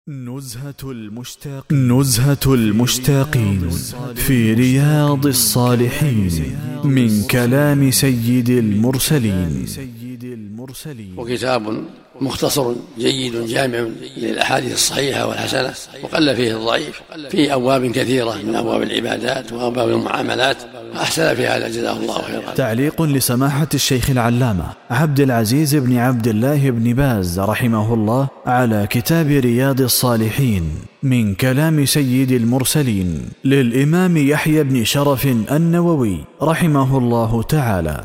نزهة المشتاقين في رياض الصالحين من كلام سيد المرسلين. وكتاب مختصر جيد جامع للأحاديث الصحيحة والحسنة، وقل فيه الضعيف، في أبواب كثيرة من أبواب العبادات وأبواب المعاملات، أحسن في هذا جزاه الله خيرا. تعليق لسماحة الشيخ العلامة عبد العزيز بن عبد الله بن باز رحمه الله على كتاب رياض الصالحين من كلام سيد المرسلين للإمام يحيى بن شرف النووي رحمه الله تعالى.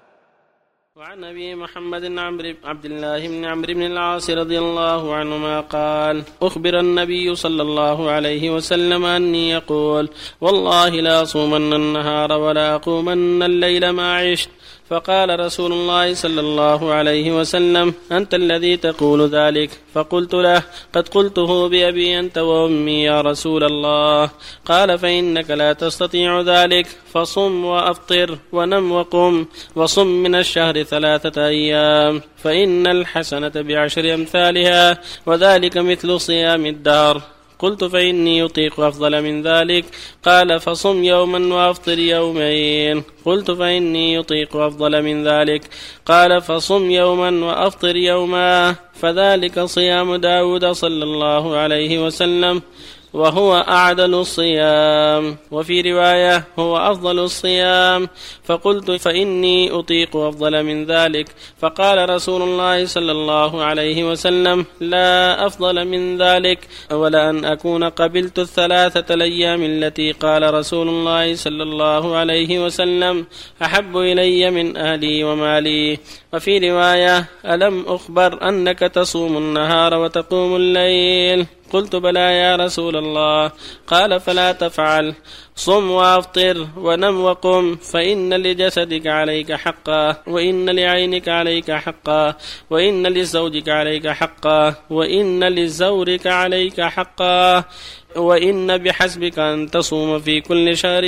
وعن أبي محمد عبد الله بن عمرو بن العاص رضي الله عنهما قال: أخبر النبي صلى الله عليه وسلم أني يقول: والله لا أصومن النهار ولا أقومن الليل ما عشت. فقال رسول الله صلى الله عليه وسلم: أنت الذي تقول ذلك؟ فقلت له: قد قلته بأبي أنت وأمي يا رسول الله. قال: فإنك لا تستطيع ذلك، فصم وأفطر ونم وقم، وصم من الشهر 3 أيام، فإن الحسنة ب10 أمثالها، وذلك مثل صيام الدهر. قلت: فإني أطيق أفضل من ذلك. قال: فصم يوما وأفطر يومين. قلت: فإني أطيق أفضل من ذلك. قال: فصم يوما وأفطر يوما، فذلك صيام داود صلى الله عليه وسلم، وهو أعدل الصيام. وفي رواية: هو أفضل الصيام. فقلت: فإني أطيق أفضل من ذلك. فقال رسول الله صلى الله عليه وسلم: لا أفضل من ذلك، ولأن أكون قبلت 3 الأيام التي قال رسول الله صلى الله عليه وسلم أحب إلي من أهلي ومالي. وفي رواية: ألم أخبر أنك تصوم النهار وتقوم الليل؟ قلت: بلى يا رسول الله. قال: فلا تفعل، صم وافطر ونم وقم، فإن لجسدك عليك حقا، وإن لعينك عليك حقا، وإن لزوجك عليك حقا، وإن لزورك عليك حقا، وإن بحسبك أن تصوم في كل شهر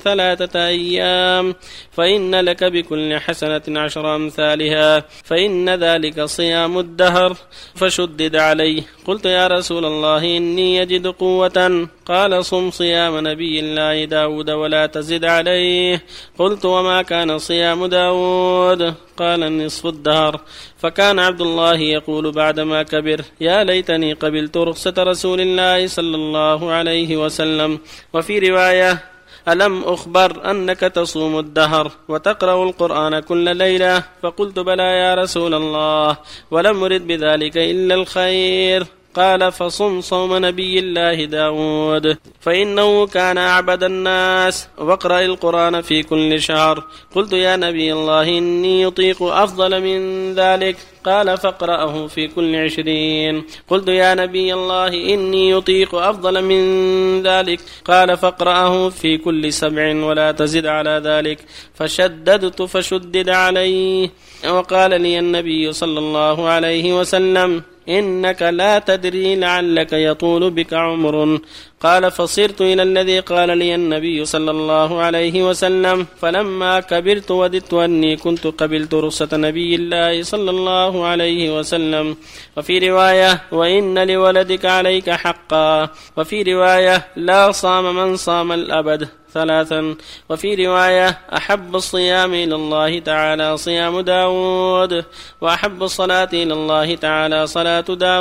3 أيام، فإن لك بكل حسنة 10 أمثالها، فإن ذلك صيام الدهر. فشدد عليه. قلت: يا رسول الله إني يجد قوة. قال: صم صيام نبي الله داود ولا تزد عليه. قلت: وما كان صيام داود؟ قال: نصف الدهر. فكان عبد الله يقول بعدما كبر: يا ليتني قبلت رخصة رسول الله صلى الله عليه وسلم. وفي رواية: ألم أخبر أنك تصوم الدهر وتقرأ القرآن كل ليلة؟ فقلت: بلى يا رسول الله، ولم أرد بذلك إلا الخير. قال: فصم صوم نبي الله داود، فإنه كان أعبد الناس، واقرأ القرآن في كل شهر. قلت: يا نبي الله إني يطيق أفضل من ذلك. قال: فاقرأه في كل 20. قلت: يا نبي الله إني يطيق أفضل من ذلك. قال: فاقرأه في كل 7 ولا تزد على ذلك. فشددت فشدد عليه. وقال لي النبي صلى الله عليه وسلم: إنك لا تدري لعلك يطول بك عمر. قال: فصرت إلى الذي قال لي النبي صلى الله عليه وسلم، فلما كبرت وددت أني كنت قبلت رخصة نبي الله صلى الله عليه وسلم. وفي رواية: وإن لولدك عليك حقا. وفي رواية: لا صام من صام الأبد 3. وفي رواية: أحب الصيام إلى الله تعالى صيام داود، وأحب الصلاة إلى الله تعالى صلاة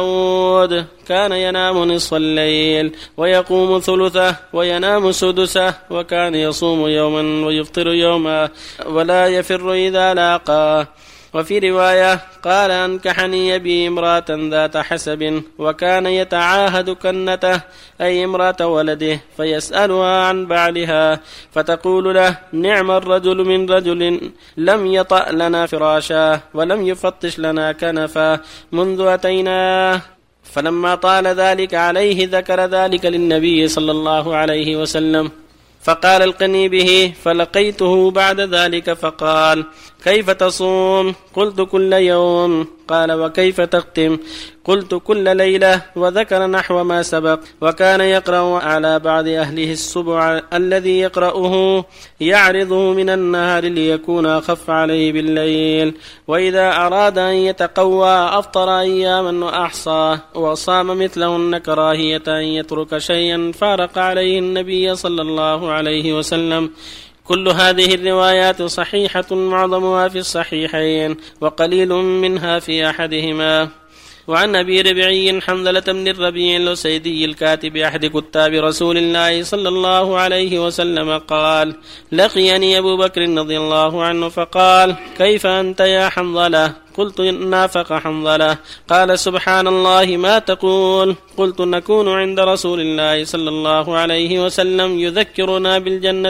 داود. كان ينام نصف الليل ويقوم ثلثه وينام سدسه، وكان يصوم يوما ويفطر يوما، ولا يفر إذا لاقاه. وفي رواية: قال: أنكحني أبي امرأة ذات حسب، وكان يتعاهد كنته أي امرأة ولده، فيسألها عن بعلها، فتقول له: نعم الرجل من رجل لم يطأ لنا فراشا ولم يفتش لنا كنفا منذ أتيناه. فلما طال ذلك عليه ذكر ذلك للنبي صلى الله عليه وسلم، فقال: القني به. فلقيته بعد ذلك فقال: كيف تصوم؟ قلت: كل يوم. قال: وكيف تختم؟ قلت: كل ليلة، وذكر نحو ما سبق. وكان يقرأ على بعض أهله السبع الذي يقرأه يعرضه من النهار ليكون أخف عليه بالليل، وإذا أراد أن يتقوى أفطر أياما وأحصاه، وصام مثلهن كراهية أن يترك شيئا فارق عليه النبي صلى الله عليه وسلم. كل هذه الروايات صحيحة، معظمها في الصحيحين وقليل منها في أحدهما. وعن أبي ربيعي حنظلة بن الربيع الأسيدي الكاتب أحد كتاب رسول الله صلى الله عليه وسلم قال: لقيني أبو بكر رضي الله عنه فقال: كيف أنت يا حنظلة؟ قلت: نافق حنظلة. قال: سبحان الله، ما تقول؟ قلت: نكون عند رسول الله صلى الله عليه وسلم يذكرنا بالجنة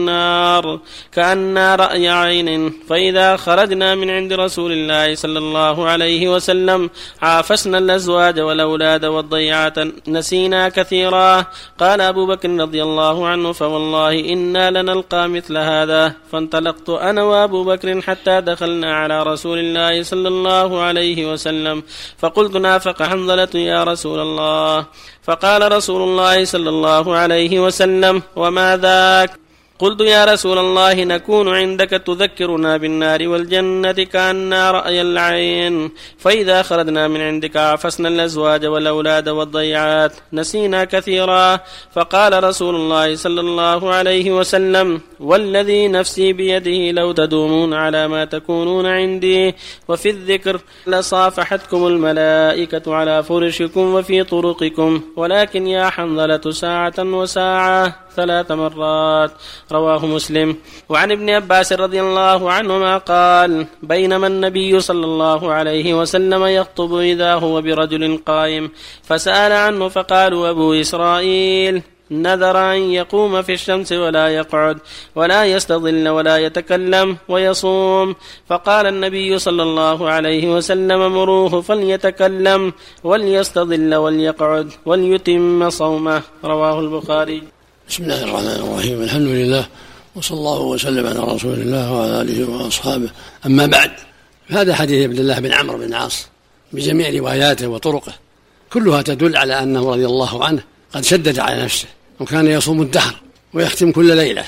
والنار كأننا رأي عين، فإذا خرجنا من عند رسول الله صلى الله عليه وسلم عافسنا الأزواج والأولاد والضيعات، نسينا كثيرا. قال أبو بكر رضي الله عنه: فوالله إنا لنلقى مثل هذا. فانطلقت أنا وأبو بكر حتى دخلنا على رسول الله صلى الله عليه وسلم، فقلت: نافق حنظلة يا رسول الله. فقال رسول الله صلى الله عليه وسلم: وما ذاك؟ قلت: يا رسول الله، نكون عندك تذكرنا بالنار والجنة كأننا رأي العين، فإذا خرجنا من عندك عفسنا الأزواج والأولاد والضيعات، نسينا كثيرا. فقال رسول الله صلى الله عليه وسلم: والذي نفسي بيده لو تدومون على ما تكونون عندي وفي الذكر لصافحتكم الملائكة على فرشكم وفي طرقكم، ولكن يا حنظلة ساعة وساعة 3 مرات. رواه مسلم. وعن ابن عباس رضي الله عنهما قال: بينما النبي صلى الله عليه وسلم يخطب إذا هو برجل قائم، فسأل عنه فقالوا: أبو إسرائيل نذر أن يقوم في الشمس ولا يقعد ولا يستظل ولا يتكلم ويصوم. فقال النبي صلى الله عليه وسلم: مروه فليتكلم وليستظل وليقعد وليتم صومه. رواه البخاري. بسم الله الرحمن الرحيم. الحمد لله، وصلى الله وسلم على رسول الله وعلى آله وأصحابه. أما بعد، هذا حديث عبد الله بن عمرو بن العاص بجميع رواياته وطرقه كلها تدل على أنه رضي الله عنه قد شدد على نفسه، وكان يصوم الدهر ويختم كل ليلة.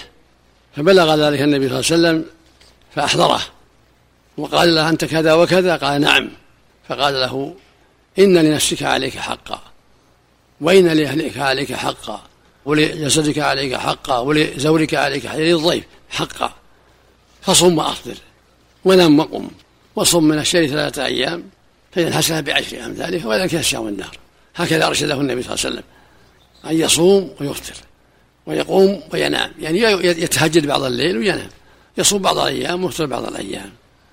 فبلغ ذلك النبي صلى الله عليه وسلم فأحضره وقال له: أنت كذا وكذا؟ قال: نعم. فقال له: إن لنفسك عليك حقا، وإن لأهلك عليك حقا، ولجسدك عليك حقا، ولزورك عليك حقا، للضيف حقا، فصم وأفطر ونم وقم، وصم من الشهر 3 أيام، فإن الحسنة ب10 أمثالها، وذلك الشهر والنهر. هكذا أرشده النبي صلى الله عليه وسلم، أن يصوم ويفطر ويقوم وينام، يعني يتهجد بعض الليل وينام، يصوم بعض الأيام ويفطر بعض الأيام،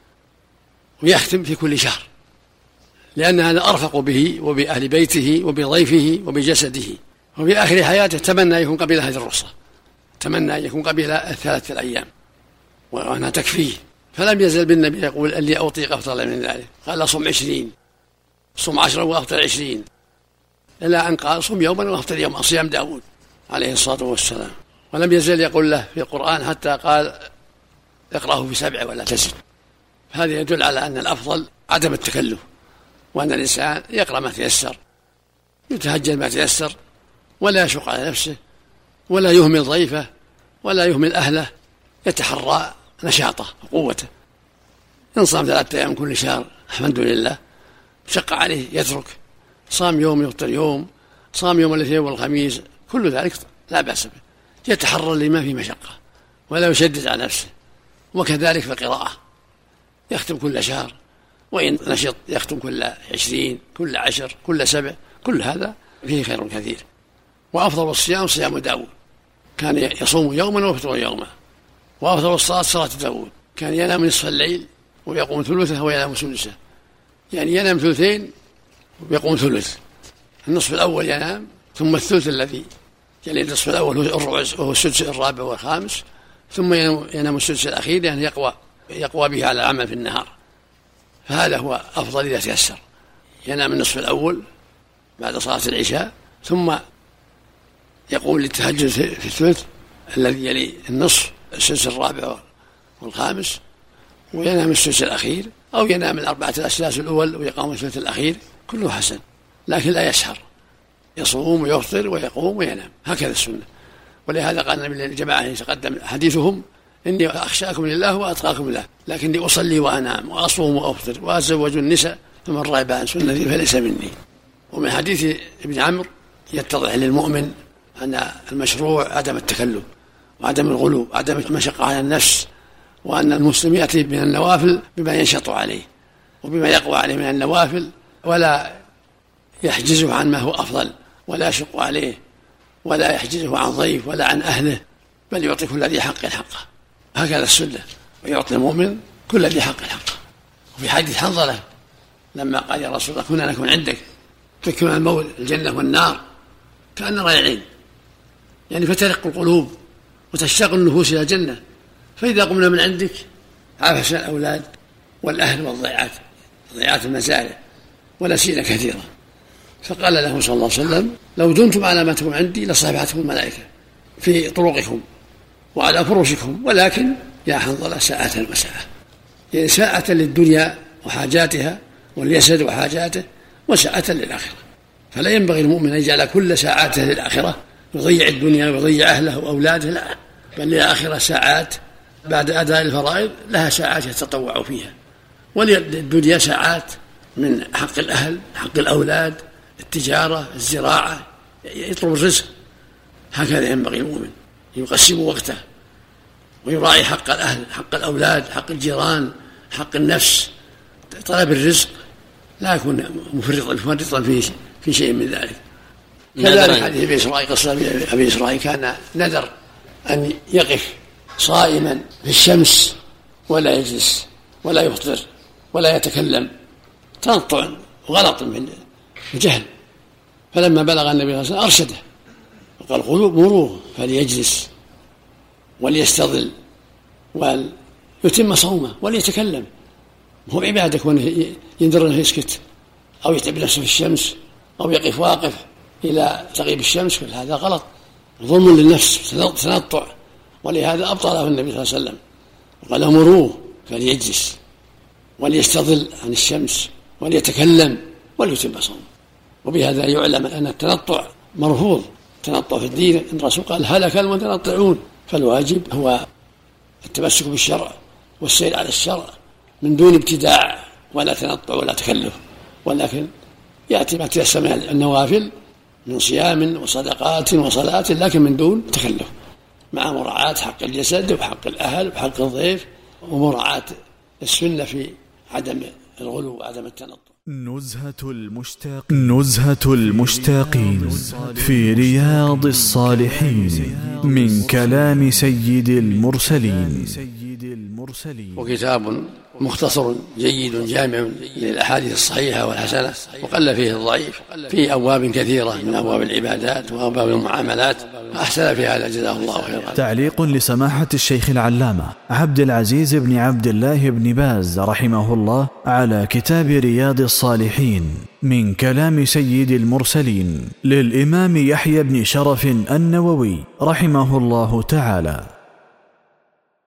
ويختم في كل شهر، لأن هذا أرفق به وبأهل بيته وبضيفه وبجسده. وفي آخر حياته تمنى يكون قبل هذه الرخصة، تمنى أن يكون قبل 3 أيام وأنها تكفيه، فلم يزل بالنبي يقول: اللي أطيق أفضل من ذلك. قال: صم 20، صم 10 وأفطر 20، إلا أن قال: صم يوما وأفطر يوما، صيام داود عليه الصلاة والسلام. ولم يزل يقول له في القرآن حتى قال: اقرأه في 7 ولا تزد. هذا يدل على أن الأفضل عدم التكلف، وأن الإنسان يقرأ ما تيسر، يتهجد ما تيسر، ولا يشق على نفسه، ولا يهمل ضيفه، ولا يهمل أهله، يتحرى نشاطه وقوته. إن صام 3 أيام كل شهر الحمد لله، شق عليه يترك، صام يوم يفطر يوم، صام يوم الاثنين والخميس، كل ذلك لا بأس به، يتحرى لما في مشقة ولا يشدد على نفسه. وكذلك في القراءة، يختم كل شهر، وإن نشط يختم كل 20، كل 10، كل 7، كل هذا فيه خير كثير. وأفضل الصيام صيام داود، كان يصوم يوما ويفطر يوما. وأفضل الصلاة صلاة داود، كان ينام نصف الليل ويقوم ثلثه وينام سدسه، يعني ينام 2 ويقوم ثلث. النصف الأول ينام، ثم الثلث الذي يعني النصف الأول هو الربع وهو السدس الرابع والخامس، ثم ينام السدس الأخير، يعني يقوى به على العمل في النهار. فهذا هو أفضل إذا تيسر، ينام النصف الأول بعد صلاة العشاء، ثم يقوم للتهجد في الثلث الذي يلي النصف، السدس الرابع والخامس، وينام السدس الأخير، أو ينام الأربعة الأسلاس الأول ويقام الثلث الأخير كله حسن، لكن لا يسهر، يصوم ويفطر ويقوم وينام، هكذا السنة. ولهذا قال النبي للجماعة يتقدم حديثهم: إني أخشاكم لله وأتقاكم له، لكني أصلي وأنام وأصوم وأفطر وأتزوج النساء، فمن رغب عن سنتي فليس مني. ومن حديث ابن عمرو يتضح للمؤمن أن المشروع عدم التكلف وعدم الغلو وعدم المشقة على النفس، وأن المسلم يأتي من النوافل بما ينشط عليه وبما يقوى عليه من النوافل، ولا يحجزه عن ما هو أفضل، ولا يشق عليه، ولا يحجزه عن ضيف ولا عن أهله، بل يعطي كل ذي حق حقه، هكذا السنة، ويعطي المؤمن كل ذي حق حقه. وفي حديث حنظلة لما قال: يا رسول الله كنا نكون عندك تذكرنا الموت الجنة والنار كأن ريعين، يعني فترق القلوب وتشتاق النفوس إلى الجنة، فإذا قمنا من عندك عافسنا الأولاد والأهل والضيعات المزارع ونسينا كثيرا. فقال له صلى الله عليه وسلم: لو دمتم على ما تكون عندي لصافحتكم الملائكة في طرقكم وعلى فرشكم، ولكن يا حنظلة ساعة وساعة، يعني ساعة للدنيا وحاجاتها والجسد وحاجاته، وساعة للآخرة. فلا ينبغي المؤمن أن يجعل كل ساعاته للآخرة، يضيع الدنيا ويضيع أهله وأولاده، لا، بل للآخرة ساعات بعد أداء الفرائض لها ساعات يتطوع فيها، وللدنيا ساعات من حق الأهل، حق الأولاد، التجارة، الزراعة، يطلب الرزق. هكذا ينبغي المؤمن يقسم وقته ويراعي حق الأهل، حق الأولاد، حق الجيران، حق النفس، طلب الرزق، لا يكون مفرطا في شيء من ذلك. كذلك حديث أبي إسرائيل، قصة أبي إسرائيل كان نذر أن يقف صائما في الشمس ولا يجلس ولا يفطر ولا يتكلم، تنطع وغلط من الجهل. فلما بلغ النبي صلى الله عليه وسلم أرشده وقال: مروه فليجلس وليستظل وليتم صومه وليتكلم، هو عبادة كونه ينذر أنه يسكت أو يتعب نفسه في الشمس أو يقف واقف إلى تغيب الشمس، كل هذا غلط، ظلم للنفس، تنطع. ولهذا أبطله النبي صلى الله عليه وسلم وقال: مروه فليجلس وليستظل عن الشمس وليتكلم وليتم صومه. وبهذا يعلم أن التنطع مرفوض، التنطع في الدين، إن الرسول قال: هلك المتنطعون. فالواجب هو التمسك بالشرع والسير على الشرع من دون ابتداع ولا تنطع ولا تكلف، ولكن يأتي ما تيسر من النوافل من صيام وصدقات وصلاة، لكن من دون تكلف، مع مراعاة حق الجسد وحق الأهل وحق الضيف، ومراعاة السنة في عدم الغلو وعدم التنطع. نزهة المشتاقين في رياض الصالحين من كلام سيد المرسلين. وكتاب مختصر جيد جامع للأحاديث الصحيحة والحسنة، وقل فيه الضعيف، في أبواب كثيرة من أبواب العبادات وأبواب المعاملات، أحسن في هذا جزاه الله خيرا. تعليق لسماحة الشيخ العلامة عبد العزيز بن عبد الله بن باز رحمه الله على كتاب رياض الصالحين من كلام سيد المرسلين للإمام يحيى بن شرف النووي رحمه الله تعالى.